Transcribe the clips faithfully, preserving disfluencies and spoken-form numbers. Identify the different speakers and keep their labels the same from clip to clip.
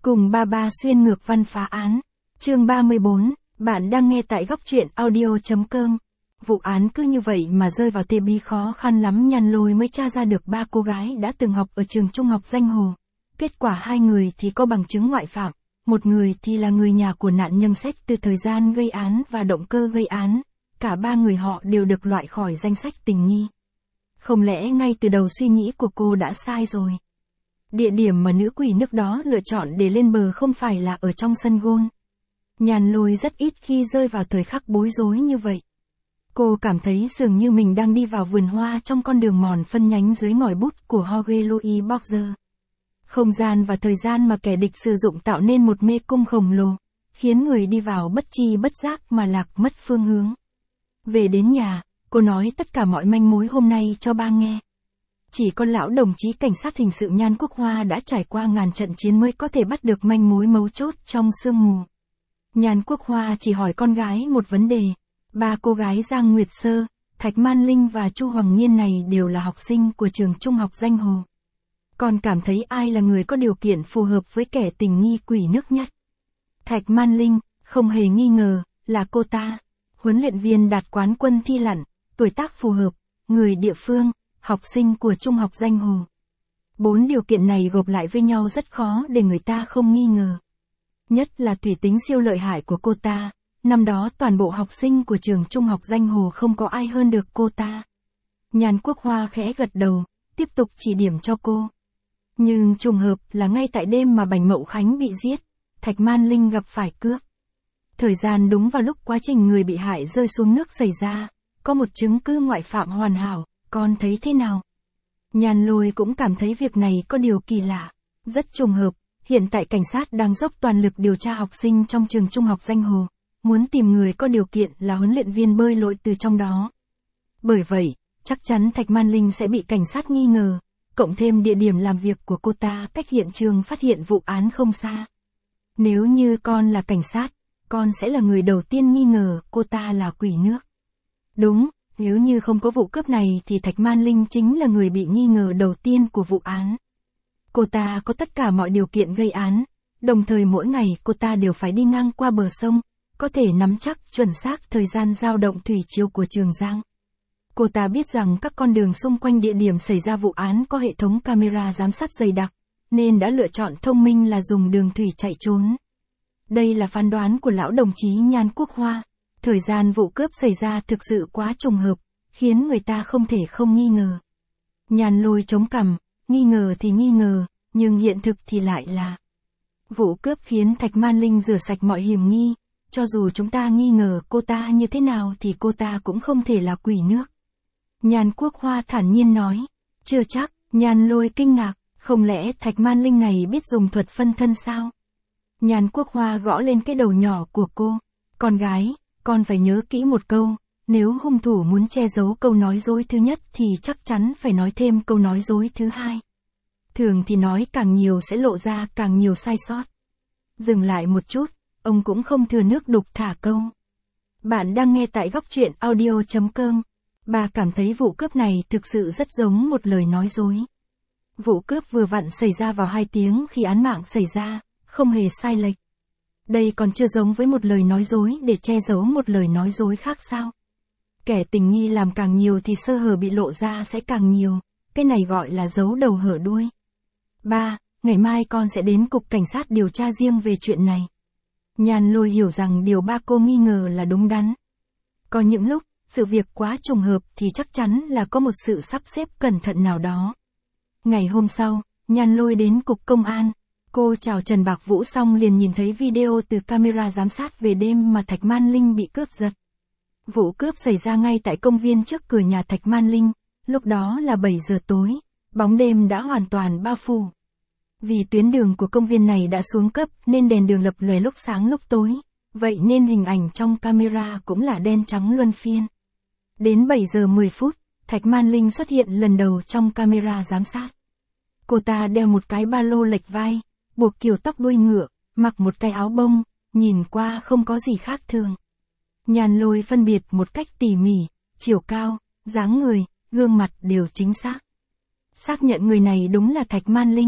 Speaker 1: Cùng ba ba xuyên ngược văn phá án. Chương ba mươi bốn, bạn đang nghe tại góc truyện audio.com. Vụ án cứ như vậy mà rơi vào tê bí, khó khăn lắm Nhan Lôi mới tra ra được ba cô gái đã từng học ở trường trung học Danh Hồ. Kết quả hai người thì có bằng chứng ngoại phạm, một người thì là người nhà của nạn nhân xét từ thời gian gây án và động cơ gây án. Cả ba người họ đều được loại khỏi danh sách tình nghi. Không lẽ ngay từ đầu suy nghĩ của cô đã sai rồi? Địa điểm mà nữ quỷ nước đó lựa chọn để lên bờ không phải là ở trong sân gôn. Nhan Lôi rất ít khi rơi vào thời khắc bối rối như vậy. Cô cảm thấy dường như mình đang đi vào vườn hoa trong con đường mòn phân nhánh dưới ngòi bút của Jorge Luis Borges. Không gian và thời gian mà kẻ địch sử dụng tạo nên một mê cung khổng lồ, khiến người đi vào bất tri bất giác mà lạc mất phương hướng. Về đến nhà, cô nói tất cả mọi manh mối hôm nay cho ba nghe. Chỉ có lão đồng chí cảnh sát hình sự Nhan Quốc Hoa đã trải qua ngàn trận chiến mới có thể bắt được manh mối mấu chốt trong sương mù. Nhan Quốc Hoa chỉ hỏi con gái một vấn đề. Ba cô gái Giang Nguyệt Sơ, Thạch Man Linh và Chu Hoàng Nhiên này đều là học sinh của trường trung học Danh Hồ. Con cảm thấy ai là người có điều kiện phù hợp với kẻ tình nghi quỷ nước nhất? Thạch Man Linh, không hề nghi ngờ, là cô ta. Huấn luyện viên đạt quán quân thi lặn, tuổi tác phù hợp, người địa phương, học sinh của trung học Danh Hồ. Bốn điều kiện này gộp lại với nhau rất khó để người ta không nghi ngờ. Nhất là thủy tính siêu lợi hại của cô ta. Năm đó toàn bộ học sinh của trường trung học Danh Hồ không có ai hơn được cô ta. Nhan Quốc Hoa khẽ gật đầu, tiếp tục chỉ điểm cho cô. Nhưng trùng hợp là ngay tại đêm mà Bành Mậu Khánh bị giết, Thạch Man Linh gặp phải cướp. Thời gian đúng vào lúc quá trình người bị hại rơi xuống nước xảy ra, có một chứng cứ ngoại phạm hoàn hảo, con thấy thế nào? Nhan Lôi cũng cảm thấy việc này có điều kỳ lạ, rất trùng hợp, hiện tại cảnh sát đang dốc toàn lực điều tra học sinh trong trường trung học Danh Hồ. Muốn tìm người có điều kiện là huấn luyện viên bơi lội từ trong đó. Bởi vậy, chắc chắn Thạch Man Linh sẽ bị cảnh sát nghi ngờ, cộng thêm địa điểm làm việc của cô ta cách hiện trường phát hiện vụ án không xa. Nếu như con là cảnh sát, con sẽ là người đầu tiên nghi ngờ cô ta là quỷ nước. Đúng, nếu như không có vụ cướp này thì Thạch Man Linh chính là người bị nghi ngờ đầu tiên của vụ án. Cô ta có tất cả mọi điều kiện gây án, đồng thời mỗi ngày cô ta đều phải đi ngang qua bờ sông. Có thể nắm chắc chuẩn xác thời gian dao động thủy triều của Trường Giang. Cô ta biết rằng các con đường xung quanh địa điểm xảy ra vụ án có hệ thống camera giám sát dày đặc, nên đã lựa chọn thông minh là dùng đường thủy chạy trốn. Đây là phán đoán của lão đồng chí Nhan Quốc Hoa. Thời gian vụ cướp xảy ra thực sự quá trùng hợp, khiến người ta không thể không nghi ngờ. Nhan Lôi chống cằm, nghi ngờ thì nghi ngờ, nhưng hiện thực thì lại là vụ cướp khiến Thạch Man Linh rửa sạch mọi hiểm nghi. Cho dù chúng ta nghi ngờ cô ta như thế nào thì cô ta cũng không thể là quỷ nước. Nhan Quốc Hoa thản nhiên nói. Chưa chắc, Nhan Lôi kinh ngạc, không lẽ Thạch Man Linh này biết dùng thuật phân thân sao? Nhan Quốc Hoa gõ lên cái đầu nhỏ của cô. Con gái, con phải nhớ kỹ một câu, nếu hung thủ muốn che giấu câu nói dối thứ nhất thì chắc chắn phải nói thêm câu nói dối thứ hai. Thường thì nói càng nhiều sẽ lộ ra càng nhiều sai sót. Dừng lại một chút. Ông cũng không thừa nước đục thả câu. Bạn đang nghe tại góc truyện audio.com. Bà cảm thấy vụ cướp này thực sự rất giống một lời nói dối. Vụ cướp vừa vặn xảy ra vào hai tiếng khi án mạng xảy ra, không hề sai lệch. Đây còn chưa giống với một lời nói dối để che giấu một lời nói dối khác sao? Kẻ tình nghi làm càng nhiều thì sơ hở bị lộ ra sẽ càng nhiều, cái này gọi là giấu đầu hở đuôi. Ba, ngày mai con sẽ đến cục cảnh sát điều tra riêng về chuyện này. Nhan Lôi hiểu rằng điều ba cô nghi ngờ là đúng đắn. Có những lúc, sự việc quá trùng hợp thì chắc chắn là có một sự sắp xếp cẩn thận nào đó. Ngày hôm sau, Nhan Lôi đến cục công an. Cô chào Trần Bạc Vũ xong liền nhìn thấy video từ camera giám sát về đêm mà Thạch Man Linh bị cướp giật. Vụ cướp xảy ra ngay tại công viên trước cửa nhà Thạch Man Linh, lúc đó là bảy giờ tối, bóng đêm đã hoàn toàn bao phủ. Vì tuyến đường của công viên này đã xuống cấp nên đèn đường lập lòe lúc sáng lúc tối, vậy nên hình ảnh trong camera cũng là đen trắng luân phiên. Đến bảy giờ mười phút, Thạch Man Linh xuất hiện lần đầu trong camera giám sát. Cô ta đeo một cái ba lô lệch vai, buộc kiểu tóc đuôi ngựa, mặc một cái áo bông, nhìn qua không có gì khác thường. Nhan Lôi phân biệt một cách tỉ mỉ, chiều cao, dáng người, gương mặt đều chính xác. Xác nhận người này đúng là Thạch Man Linh.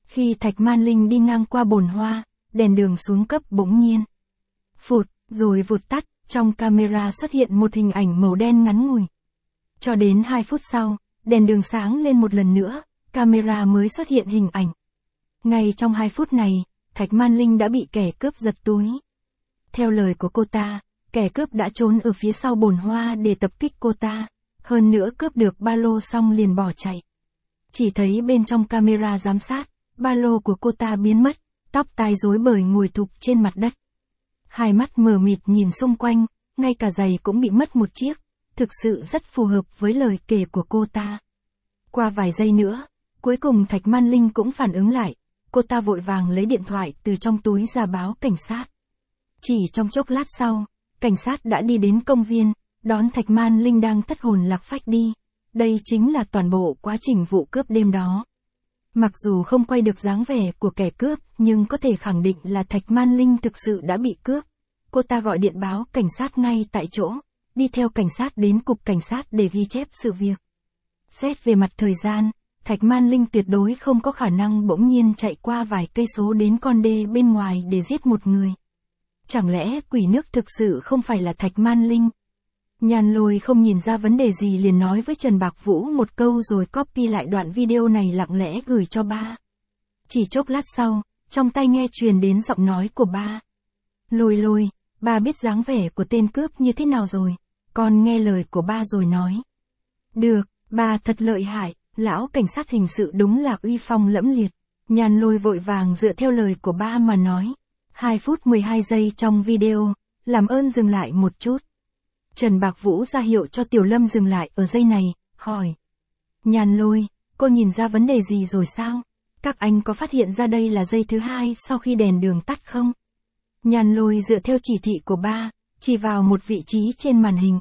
Speaker 1: Khi Thạch Man Linh đi ngang qua bồn hoa, đèn đường xuống cấp bỗng nhiên. Phụt, rồi vụt tắt, trong camera xuất hiện một hình ảnh màu đen ngắn ngủi. Cho đến hai phút sau, đèn đường sáng lên một lần nữa, camera mới xuất hiện hình ảnh. Ngay trong hai phút này, Thạch Man Linh đã bị kẻ cướp giật túi. Theo lời của cô ta, kẻ cướp đã trốn ở phía sau bồn hoa để tập kích cô ta, hơn nữa cướp được ba lô xong liền bỏ chạy. Chỉ thấy bên trong camera giám sát, ba lô của cô ta biến mất, tóc tai rối bời ngồi thụp trên mặt đất. Hai mắt mờ mịt nhìn xung quanh, ngay cả giày cũng bị mất một chiếc, thực sự rất phù hợp với lời kể của cô ta. Qua vài giây nữa, cuối cùng Thạch Man Linh cũng phản ứng lại, cô ta vội vàng lấy điện thoại từ trong túi ra báo cảnh sát. Chỉ trong chốc lát sau, cảnh sát đã đi đến công viên, đón Thạch Man Linh đang thất hồn lạc phách đi. Đây chính là toàn bộ quá trình vụ cướp đêm đó. Mặc dù không quay được dáng vẻ của kẻ cướp, nhưng có thể khẳng định là Thạch Man Linh thực sự đã bị cướp. Cô ta gọi điện báo cảnh sát ngay tại chỗ, đi theo cảnh sát đến cục cảnh sát để ghi chép sự việc. Xét về mặt thời gian, Thạch Man Linh tuyệt đối không có khả năng bỗng nhiên chạy qua vài cây số đến con đê bên ngoài để giết một người. Chẳng lẽ quỷ nước thực sự không phải là Thạch Man Linh? Nhan Lôi không nhìn ra vấn đề gì liền nói với Trần Bạc Vũ một câu rồi copy lại đoạn video này lặng lẽ gửi cho ba. Chỉ chốc lát sau, trong tai nghe truyền đến giọng nói của ba. Lôi Lôi, ba biết dáng vẻ của tên cướp như thế nào rồi, con nghe lời của ba rồi nói. Được, ba thật lợi hại, lão cảnh sát hình sự đúng là uy phong lẫm liệt. Nhan Lôi vội vàng dựa theo lời của ba mà nói. hai phút mười hai giây trong video, làm ơn dừng lại một chút. Trần Bạc Vũ ra hiệu cho Tiểu Lâm dừng lại ở giây này, hỏi. Nhan Lôi, cô nhìn ra vấn đề gì rồi sao? Các anh có phát hiện ra đây là giây thứ hai sau khi đèn đường tắt không? Nhan Lôi dựa theo chỉ thị của ba, chỉ vào một vị trí trên màn hình.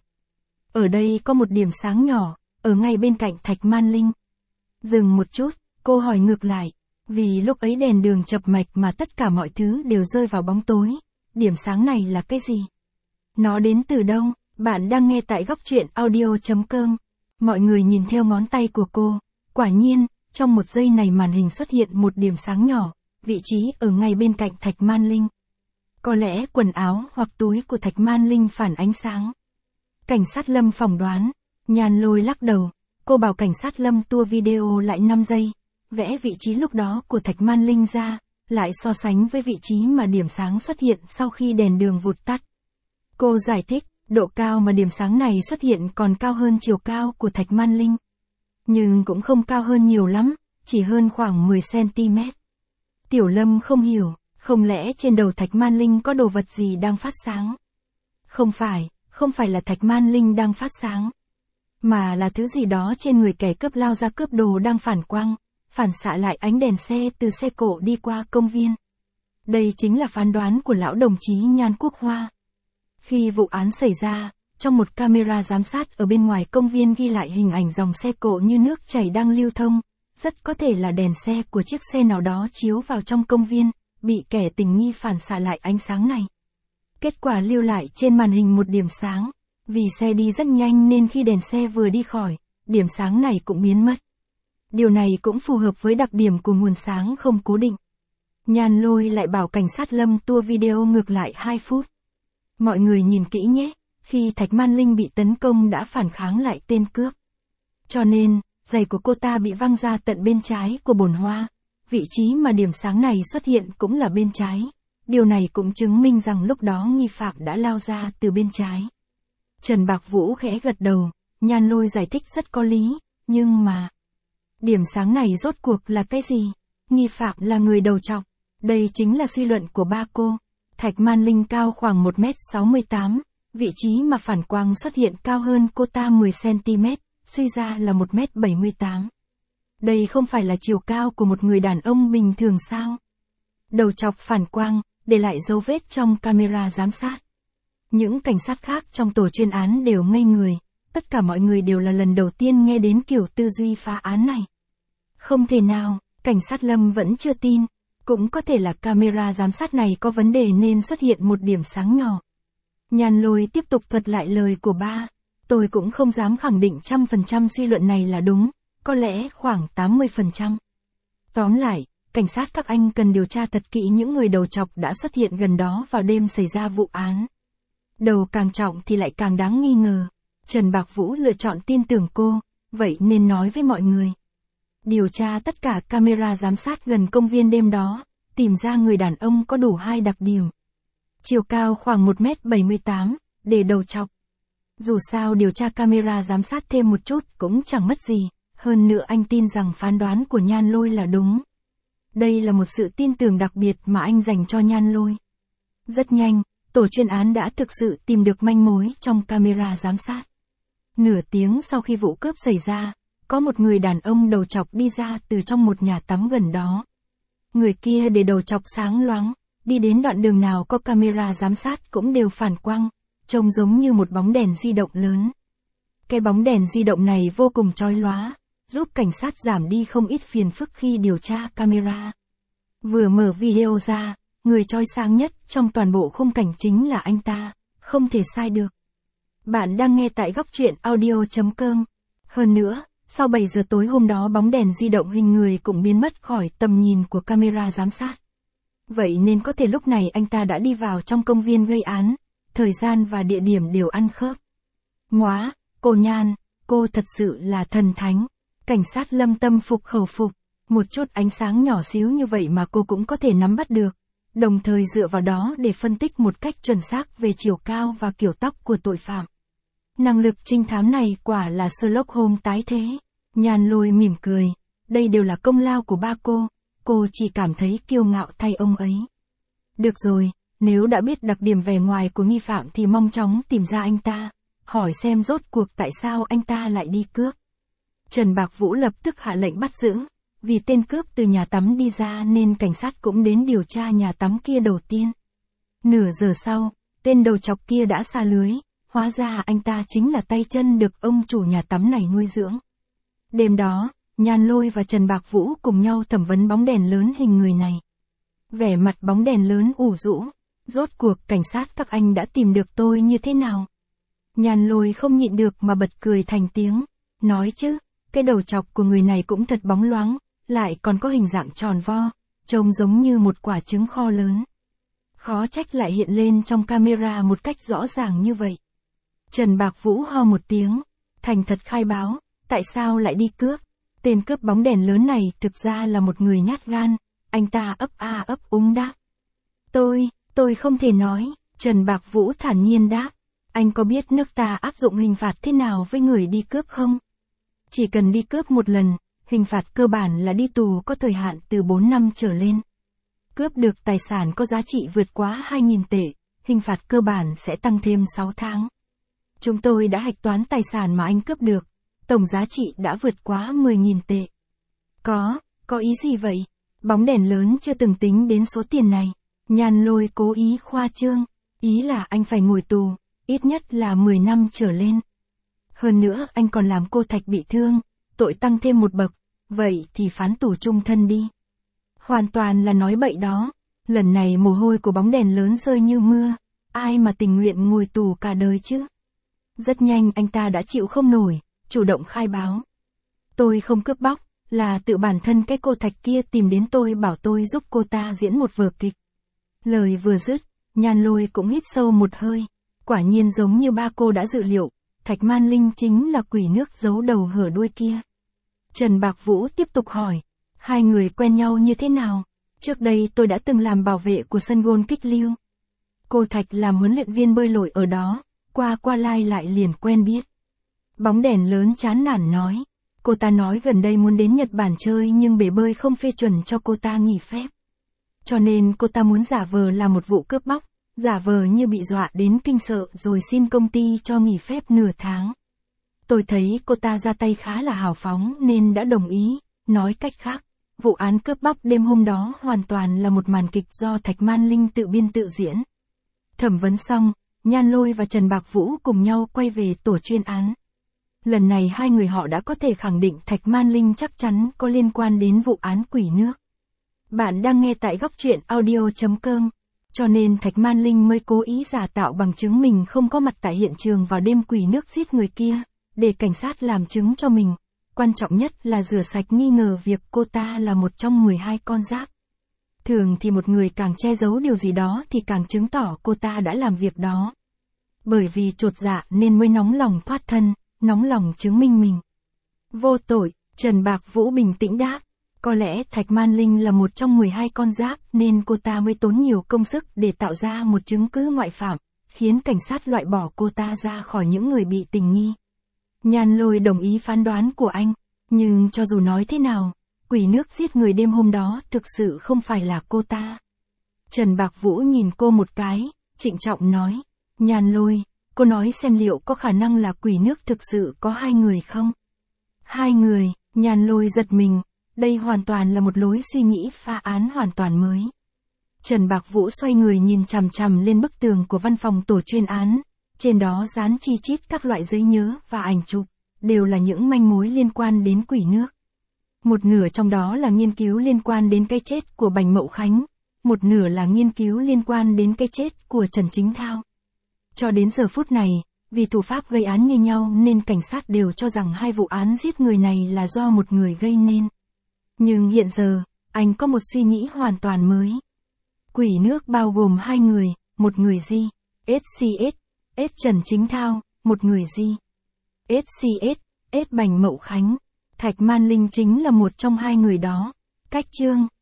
Speaker 1: Ở đây có một điểm sáng nhỏ, ở ngay bên cạnh Thạch Man Linh. Dừng một chút, cô hỏi ngược lại. Vì lúc ấy đèn đường chập mạch mà tất cả mọi thứ đều rơi vào bóng tối. Điểm sáng này là cái gì? Nó đến từ đâu? Bạn đang nghe tại góc truyện audio chấm com. Mọi người nhìn theo ngón tay của cô. Quả nhiên, trong một giây này màn hình xuất hiện một điểm sáng nhỏ, vị trí ở ngay bên cạnh Thạch Man Linh. Có lẽ quần áo hoặc túi của Thạch Man Linh phản ánh sáng. Cảnh sát Lâm phỏng đoán. Nhan Lôi lắc đầu. Cô bảo cảnh sát Lâm tua video lại năm giây. Vẽ vị trí lúc đó của Thạch Man Linh ra, lại so sánh với vị trí mà điểm sáng xuất hiện sau khi đèn đường vụt tắt. Cô giải thích, độ cao mà điểm sáng này xuất hiện còn cao hơn chiều cao của Thạch Man Linh. Nhưng cũng không cao hơn nhiều lắm, chỉ hơn khoảng mười xăng ti mét. Tiểu Lâm không hiểu, không lẽ trên đầu Thạch Man Linh có đồ vật gì đang phát sáng? Không phải, không phải là Thạch Man Linh đang phát sáng, mà là thứ gì đó trên người kẻ cướp lao ra cướp đồ đang phản quang, phản xạ lại ánh đèn xe từ xe cộ đi qua công viên. Đây chính là phán đoán của lão đồng chí Nhan Quốc Hoa. Khi vụ án xảy ra, trong một camera giám sát ở bên ngoài công viên ghi lại hình ảnh dòng xe cộ như nước chảy đang lưu thông, rất có thể là đèn xe của chiếc xe nào đó chiếu vào trong công viên, bị kẻ tình nghi phản xạ lại ánh sáng này. Kết quả lưu lại trên màn hình một điểm sáng, vì xe đi rất nhanh nên khi đèn xe vừa đi khỏi, điểm sáng này cũng biến mất. Điều này cũng phù hợp với đặc điểm của nguồn sáng không cố định. Nhan Lôi lại bảo cảnh sát Lâm tua video ngược lại hai phút. Mọi người nhìn kỹ nhé, khi Thạch Man Linh bị tấn công đã phản kháng lại tên cướp. Cho nên, giày của cô ta bị văng ra tận bên trái của bồn hoa. Vị trí mà điểm sáng này xuất hiện cũng là bên trái. Điều này cũng chứng minh rằng lúc đó nghi phạm đã lao ra từ bên trái. Trần Bạc Vũ khẽ gật đầu, Nhan Lôi giải thích rất có lý, nhưng mà... Điểm sáng này rốt cuộc là cái gì? Nghi phạm là người đầu trọc. Đây chính là suy luận của ba cô. Thạch Man Linh cao khoảng một mét sáu mươi tám, vị trí mà phản quang xuất hiện cao hơn cô ta mười xăng ti mét, suy ra là một mét bảy mươi tám. Đây không phải là chiều cao của một người đàn ông bình thường sao? Đầu chọc phản quang, để lại dấu vết trong camera giám sát. Những cảnh sát khác trong tổ chuyên án đều ngây người, tất cả mọi người đều là lần đầu tiên nghe đến kiểu tư duy phá án này. Không thể nào, cảnh sát Lâm vẫn chưa tin. Cũng có thể là camera giám sát này có vấn đề nên xuất hiện một điểm sáng nhỏ. Nhan Lôi tiếp tục thuật lại lời của ba. Tôi cũng không dám khẳng định trăm phần trăm suy luận này là đúng, có lẽ khoảng tám mươi phần trăm. Tóm lại, cảnh sát các anh cần điều tra thật kỹ những người đầu trọc đã xuất hiện gần đó vào đêm xảy ra vụ án. Đầu càng trọng thì lại càng đáng nghi ngờ. Trần Bạc Vũ lựa chọn tin tưởng cô, vậy nên nói với mọi người. Điều tra tất cả camera giám sát gần công viên đêm đó, tìm ra người đàn ông có đủ hai đặc điểm. Chiều cao khoảng một mét bảy mươi tám, để đầu trọc. Dù sao điều tra camera giám sát thêm một chút cũng chẳng mất gì, hơn nữa anh tin rằng phán đoán của Nhan Lôi là đúng. Đây là một sự tin tưởng đặc biệt mà anh dành cho Nhan Lôi. Rất nhanh, tổ chuyên án đã thực sự tìm được manh mối trong camera giám sát. Nửa tiếng sau khi vụ cướp xảy ra, có một người đàn ông đầu trọc đi ra từ trong một nhà tắm gần đó. Người kia để đầu trọc sáng loáng, đi đến đoạn đường nào có camera giám sát cũng đều phản quang, trông giống như một bóng đèn di động lớn. Cái bóng đèn di động này vô cùng chói lóa, giúp cảnh sát giảm đi không ít phiền phức khi điều tra camera. Vừa mở video ra, người chói sáng nhất trong toàn bộ khung cảnh chính là anh ta, không thể sai được. Bạn đang nghe tại góc truyện audio chấm com. Hơn nữa, sau bảy giờ tối hôm đó bóng đèn di động hình người cũng biến mất khỏi tầm nhìn của camera giám sát. Vậy nên có thể lúc này anh ta đã đi vào trong công viên gây án, thời gian và địa điểm đều ăn khớp. Móa, cô Nhan, cô thật sự là thần thánh. Cảnh sát Lâm tâm phục khẩu phục, một chút ánh sáng nhỏ xíu như vậy mà cô cũng có thể nắm bắt được, đồng thời dựa vào đó để phân tích một cách chuẩn xác về chiều cao và kiểu tóc của tội phạm. Năng lực trinh thám này quả là Sherlock Holmes tái thế. Nhan Lôi mỉm cười, đây đều là công lao của ba cô, cô chỉ cảm thấy kiêu ngạo thay ông ấy. Được rồi, nếu đã biết đặc điểm vẻ ngoài của nghi phạm thì mong chóng tìm ra anh ta, hỏi xem rốt cuộc tại sao anh ta lại đi cướp. Trần Bạc Vũ lập tức hạ lệnh bắt giữ, vì tên cướp từ nhà tắm đi ra nên cảnh sát cũng đến điều tra nhà tắm kia đầu tiên. Nửa giờ sau, tên đầu trọc kia đã sa lưới, hóa ra anh ta chính là tay chân được ông chủ nhà tắm này nuôi dưỡng. Đêm đó, Nhan Lôi và Trần Bạc Vũ cùng nhau thẩm vấn bóng đèn lớn hình người này. Vẻ mặt bóng đèn lớn ủ rũ, rốt cuộc cảnh sát các anh đã tìm được tôi như thế nào? Nhan Lôi không nhịn được mà bật cười thành tiếng, nói chứ, cái đầu trọc của người này cũng thật bóng loáng, lại còn có hình dạng tròn vo, trông giống như một quả trứng kho lớn. Khó trách lại hiện lên trong camera một cách rõ ràng như vậy. Trần Bạc Vũ ho một tiếng, thành thật khai báo, tại sao lại đi cướp? Tên cướp bóng đèn lớn này thực ra là một người nhát gan, anh ta ấp a ấp úng đáp. Tôi, tôi không thể nói, Trần Bạc Vũ thản nhiên đáp. Anh có biết nước ta áp dụng hình phạt thế nào với người đi cướp không? Chỉ cần đi cướp một lần, hình phạt cơ bản là đi tù có thời hạn từ bốn năm trở lên. Cướp được tài sản có giá trị vượt quá hai nghìn tệ, hình phạt cơ bản sẽ tăng thêm sáu tháng. Chúng tôi đã hạch toán tài sản mà anh cướp được, tổng giá trị đã vượt quá mười nghìn tệ. Có, có ý gì vậy? Bóng đèn lớn chưa từng tính đến số tiền này. Nhan Lôi cố ý khoa trương, ý là anh phải ngồi tù, ít nhất là mười năm trở lên. Hơn nữa anh còn làm cô Thạch bị thương, tội tăng thêm một bậc, vậy thì phán tù chung thân đi. Hoàn toàn là nói bậy đó, lần này mồ hôi của bóng đèn lớn rơi như mưa, ai mà tình nguyện ngồi tù cả đời chứ. Rất nhanh anh ta đã chịu không nổi, chủ động khai báo. Tôi không cướp bóc, là tự bản thân cái cô Thạch kia tìm đến tôi bảo tôi giúp cô ta diễn một vở kịch. Lời vừa dứt, Nhan Lôi cũng hít sâu một hơi, quả nhiên giống như ba cô đã dự liệu, Thạch Man Linh chính là quỷ nước giấu đầu hở đuôi kia. Trần Bạc Vũ tiếp tục hỏi, hai người quen nhau như thế nào? Trước đây tôi đã từng làm bảo vệ của sân gôn Kích Lưu. Cô Thạch làm huấn luyện viên bơi lội ở đó, qua qua lai lại liền quen biết. Bóng đèn lớn chán nản nói, cô ta nói gần đây muốn đến Nhật Bản chơi nhưng bể bơi không phê chuẩn cho cô ta nghỉ phép. Cho nên cô ta muốn giả vờ làm một vụ cướp bóc, giả vờ như bị dọa đến kinh sợ rồi xin công ty cho nghỉ phép nửa tháng. Tôi thấy cô ta ra tay khá là hào phóng nên đã đồng ý, nói cách khác, vụ án cướp bóc đêm hôm đó hoàn toàn là một màn kịch do Thạch Man Linh tự biên tự diễn. Thẩm vấn xong, Nhan Lôi và Trần Bạc Vũ cùng nhau quay về tổ chuyên án. Lần này hai người họ đã có thể khẳng định Thạch Man Linh chắc chắn có liên quan đến vụ án quỷ nước. Bạn đang nghe tại góc truyện audio chấm com. Cho nên Thạch Man Linh mới cố ý giả tạo bằng chứng mình không có mặt tại hiện trường vào đêm quỷ nước giết người kia, để cảnh sát làm chứng cho mình. quan trọng nhất là rửa sạch nghi ngờ việc cô ta là một trong mười hai con giáp. Thường thì một người càng che giấu điều gì đó thì càng chứng tỏ cô ta đã làm việc đó. Bởi vì chột dạ nên mới nóng lòng thoát thân, nóng lòng chứng minh mình vô tội. Trần Bạc Vũ bình tĩnh đáp, có lẽ Thạch Man Linh là một trong mười hai con giáp nên cô ta mới tốn nhiều công sức để tạo ra một chứng cứ ngoại phạm, khiến cảnh sát loại bỏ cô ta ra khỏi những người bị tình nghi. Nhan Lôi đồng ý phán đoán của anh, nhưng cho dù nói thế nào, quỷ nước giết người đêm hôm đó thực sự không phải là cô ta. Trần Bạc Vũ nhìn cô một cái, trịnh trọng nói, Nhan Lôi, cô nói xem liệu có khả năng là quỷ nước thực sự có hai người không? Hai người, Nhan Lôi giật mình, đây hoàn toàn là một lối suy nghĩ phá án hoàn toàn mới. Trần Bạc Vũ xoay người nhìn chằm chằm lên bức tường của văn phòng tổ chuyên án, trên đó dán chi chít các loại giấy nhớ và ảnh chụp, đều là những manh mối liên quan đến quỷ nước. Một nửa trong đó là nghiên cứu liên quan đến cái chết của Bành Mậu Khánh, một nửa là nghiên cứu liên quan đến cái chết của Trần Chính Thao. Cho đến giờ phút này, vì thủ pháp gây án như nhau nên cảnh sát đều cho rằng hai vụ án giết người này là do một người gây nên. Nhưng hiện giờ, anh có một suy nghĩ hoàn toàn mới. Quỷ nước bao gồm hai người, một người Di, ét xê ét, S Trần Chính Thao, một người Di, ét xê ét, S Bành Mậu Khánh. Thạch Man Linh chính là một trong hai người đó. Cách chương